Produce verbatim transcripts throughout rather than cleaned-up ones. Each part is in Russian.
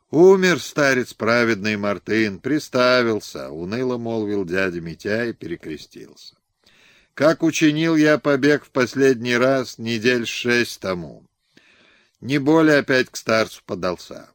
Умер старец праведный Мартын, приставился, — уныло молвил дядя Митя и перекрестился. Как учинил я побег в последний раз недель шесть тому. Не более опять к старцу подался.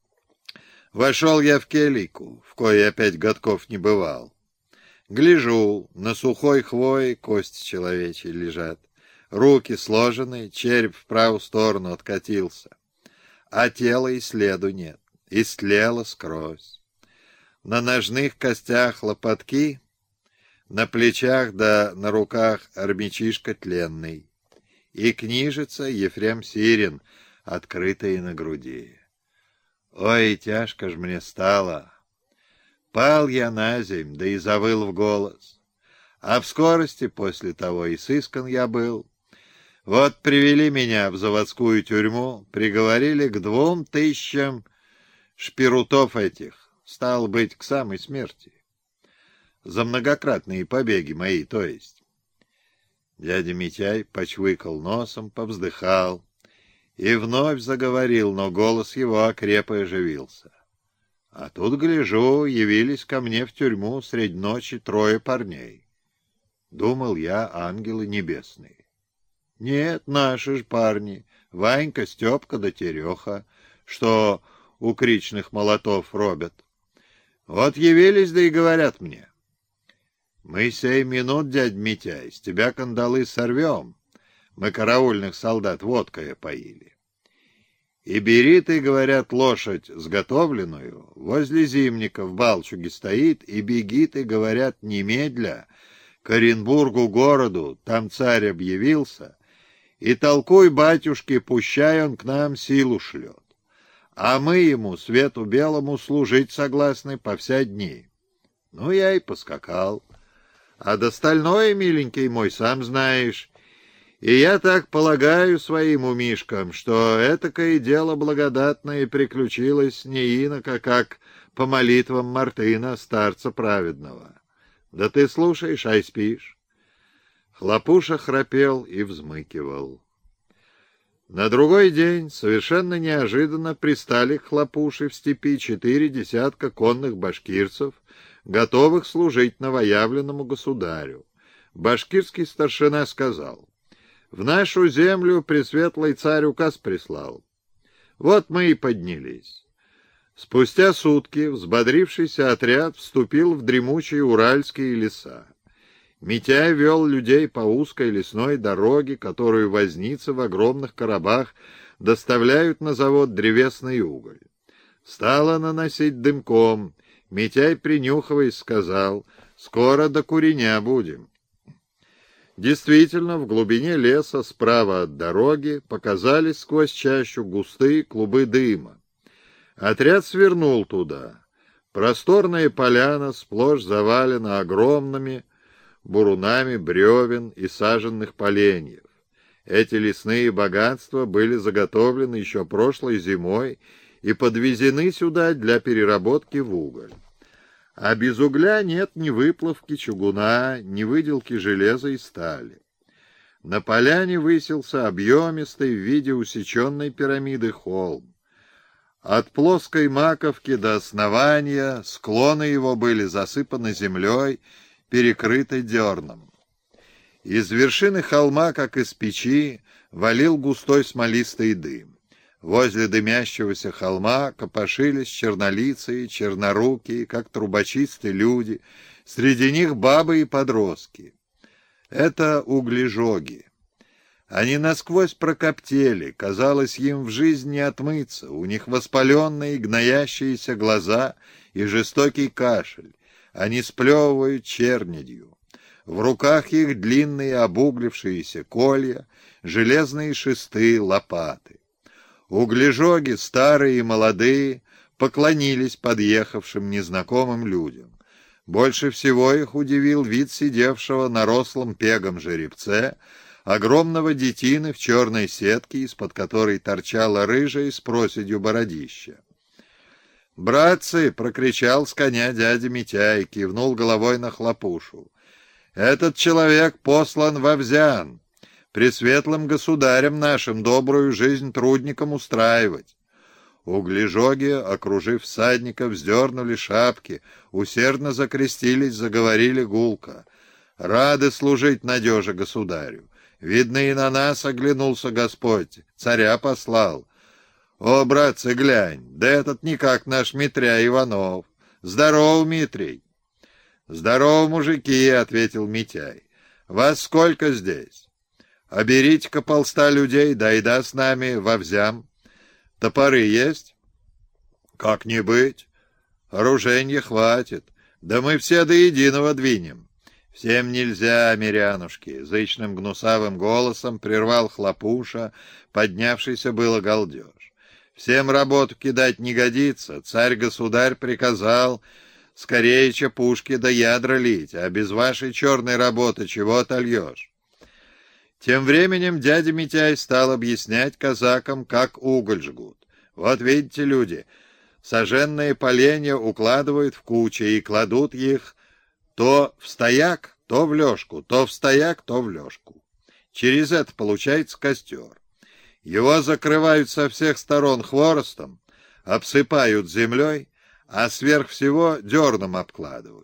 Вошел я в келийку, в коей опять годков не бывал. Гляжу, на сухой хвое кости человечьи лежат, руки сложены, череп в правую сторону откатился, а тела и следу нет. Истлела скрозь. На ножных костях лопатки, на плечах да на руках армячишка тленный, и книжица Ефрем Сирин, открытая на груди. Ой, тяжко ж мне стало. Пал я на земь, да и завыл в голос. А в скорости после того и сыскан я был. Вот привели меня в заводскую тюрьму, приговорили к двум тысячам шпирутов этих, стало быть, к самой смерти. За многократные побеги мои, то есть. Дядя Митяй почвыкал носом, повздыхал и вновь заговорил, но голос его окреп и оживился. А тут, гляжу, явились ко мне в тюрьму средь ночи трое парней. Думал я, ангелы небесные. Нет, наши ж парни, Ванька, Степка да Тереха, что у кричных молотов робят. Вот явились, да и говорят мне: мы сей минут, дядь Митяй, с тебя кандалы сорвем. Мы караульных солдат водкой опоили. И бери ты, говорят, лошадь сготовленную, возле зимника в Балчуге стоит, и беги ты, говорят, немедля к Оренбургу городу, там царь объявился, и толкуй батюшке, пущай он к нам силу шлет. А мы ему, свету белому, служить согласны по вся дни. Ну, я и поскакал. А достальное, миленький мой, сам знаешь. И я так полагаю своим умишкам, что этакое дело благодатное приключилось не иноко, как по молитвам Мартына, старца праведного. Да ты слушаешь, ай спишь. Хлопуша храпел и взмыкивал. На другой день совершенно неожиданно пристали к Хлопуше в степи четыре десятка конных башкирцев, готовых служить новоявленному государю. Башкирский старшина сказал: «В нашу землю пресветлый царь указ прислал. Вот мы и поднялись». Спустя сутки взбодрившийся отряд вступил в дремучие уральские леса. Митяй вел людей по узкой лесной дороге, которую возницы в огромных коробах доставляют на завод древесный уголь. Стало наносить дымком. Митяй, принюхиваясь, сказал: «Скоро до куреня будем». Действительно, в глубине леса, справа от дороги, показались сквозь чащу густые клубы дыма. Отряд свернул туда. Просторная поляна сплошь завалена огромными бурунами бревен и саженных поленьев. Эти лесные богатства были заготовлены еще прошлой зимой и подвезены сюда для переработки в уголь. А без угля нет ни выплавки чугуна, ни выделки железа и стали. На поляне высился объемистый в виде усеченной пирамиды холм. От плоской маковки до основания склоны его были засыпаны землей, перекрытой дерном. Из вершины холма, как из печи, валил густой смолистый дым. Возле дымящегося холма копошились чернолицые, чернорукие, как трубочисты люди, среди них бабы и подростки. Это углежоги. Они насквозь прокоптели, казалось, им в жизнь не отмыться, у них воспаленные гноящиеся глаза и жестокий кашель. Они сплевывают чернедью. В руках их длинные обуглившиеся колья, железные шесты, лопаты. Углежоги, старые и молодые, поклонились подъехавшим незнакомым людям. Больше всего их удивил вид сидевшего на рослом пегом жеребце, огромного детины в черной сетке, из-под которой торчала рыжая с проседью бородища. «Братцы!» — прокричал с коня дядя Митяй, кивнул головой на Хлопушу. «Этот человек послан во Взян, пресветлым государем нашим добрую жизнь трудникам устраивать. Углежоги, окружив всадников, вздернули шапки, усердно закрестились, заговорили гулко. Рады служить надеже государю. Видно, и на нас оглянулся Господь, царя послал. О, братцы, глянь, да этот никак наш Митря Иванов. Здоров, Митрий. Здорово, мужики, — ответил Митяй. Вас сколько здесь? Оберите-ка полста людей, да и да с нами вовзям. Топоры есть? Как не быть? Оруженья хватит. Да мы все до единого двинем. Всем нельзя, мирянушки, — зычным гнусавым голосом прервал Хлопуша, поднявшийся было галдеж. Всем работу кидать не годится. Царь-государь приказал скорее пушки да ядра лить, а без вашей черной работы чего отольешь? Тем временем дядя Митяй стал объяснять казакам, как уголь жгут. Вот видите, люди, сожженные поленья укладывают в кучи и кладут их то в стояк, то в лёжку, то в стояк, то в лёжку. Через это получается костер. Его закрывают со всех сторон хворостом, обсыпают землей, а сверх всего дерном обкладывают.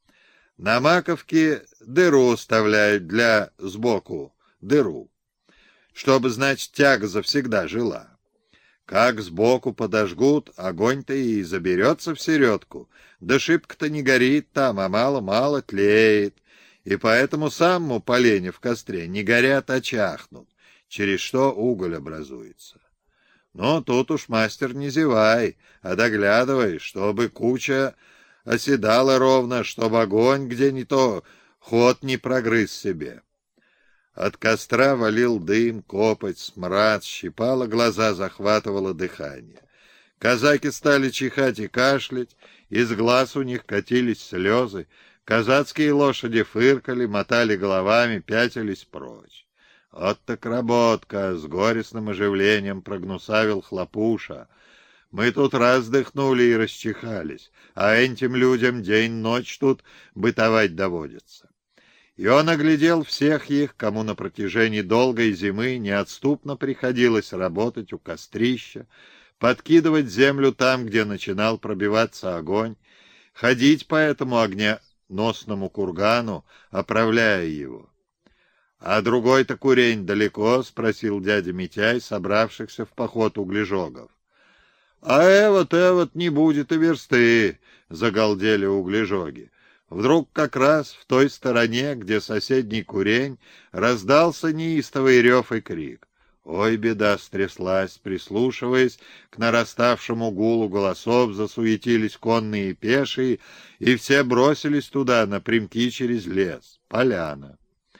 На маковке дыру оставляют для сбоку, дыру, чтобы, значит, тяга завсегда жила. Как сбоку подожгут, огонь-то и заберется в середку, да шибко-то не горит там, а мало-мало тлеет, и поэтому самому поленья в костре не горят, а чахнут, через что уголь образуется. Но тут уж, мастер, не зевай, а доглядывай, чтобы куча оседала ровно, чтобы огонь где не то ход не прогрыз себе. От костра валил дым, копоть, смрад, щипало глаза, захватывало дыхание. Казаки стали чихать и кашлять, из глаз у них катились слезы, казацкие лошади фыркали, мотали головами, пятились прочь. Вот так работка, — с горестным оживлением прогнусавил Хлопуша. Мы тут раз дыхнули и расчихались, а этим людям день-ночь тут бытовать доводится. И он оглядел всех их, кому на протяжении долгой зимы неотступно приходилось работать у кострища, подкидывать землю там, где начинал пробиваться огонь, ходить по этому огненосному кургану, оправляя его. — А другой-то курень далеко? — спросил дядя Митяй, собравшихся в поход углежогов. — А эвот-эвот не будет и версты, — загалдели углежоги. Вдруг как раз в той стороне, где соседний курень, раздался неистовый рев и крик. Ой, беда стряслась, прислушиваясь к нараставшему гулу голосов, засуетились конные и пешие, и все бросились туда, напрямки через лес. Поляна.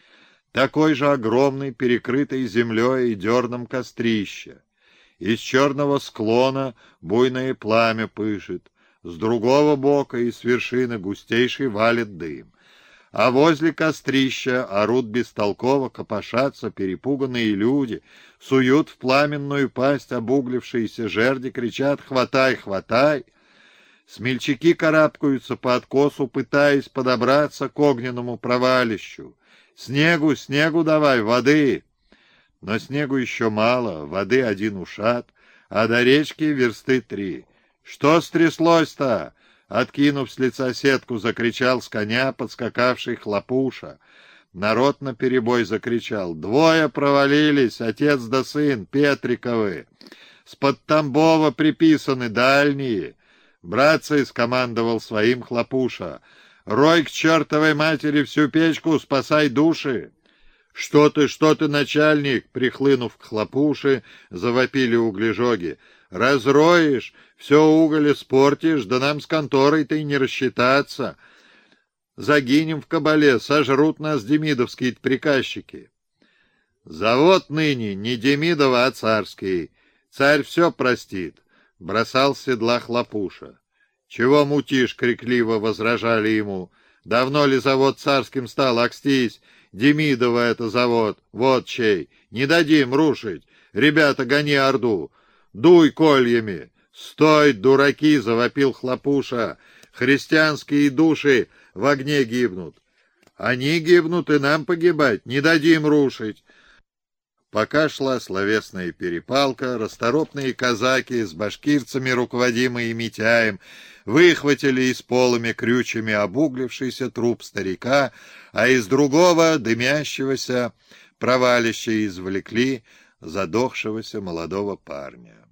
Такой же огромный, перекрытый землей и дерном кострище. Из черного склона буйное пламя пышет. С другого бока и с вершины густейший валит дым. А возле кострища орут бестолково, копошатся перепуганные люди, суют в пламенную пасть обуглившиеся жерди, кричат «Хватай, хватай!». Смельчаки карабкаются по откосу, пытаясь подобраться к огненному провалищу. «Снегу, снегу давай, воды!» Но снегу еще мало, воды один ушат, а до речки версты три. «Что стряслось-то?» — откинув с лица сетку, закричал с коня подскакавший Хлопуша. Народ наперебой закричал: «Двое провалились, отец да сын, Петриковы! С-под Тамбова приписаны, дальние!» «Братцы!» — скомандовал своим Хлопуша. «Рой к чертовой матери всю печку, спасай души!» «Что ты, что ты, начальник?» — прихлынув к Хлопуше, завопили углежоги. «Разроешь, все уголь испортишь, да нам с конторой-то и не рассчитаться. Загинем в кабале, сожрут нас демидовские приказчики». «Завод ныне не Демидова, а царский. Царь все простит», — бросал с седла Хлопуша. «Чего мутишь?» — крикливо возражали ему. «Давно ли завод царским стал, акстись? Демидова это завод, вот чей. Не дадим рушить. Ребята, гони орду. Дуй кольями!» «Стой, дураки!» — завопил Хлопуша. «Христианские души в огне гибнут. Они гибнут, и нам погибать. Не дадим рушить. Пока шла словесная перепалка, расторопные казаки с башкирцами, руководимые Митяем, выхватили из полыми крючьями обуглившийся труп старика, а из другого, дымящегося провалища, извлекли задохшегося молодого парня.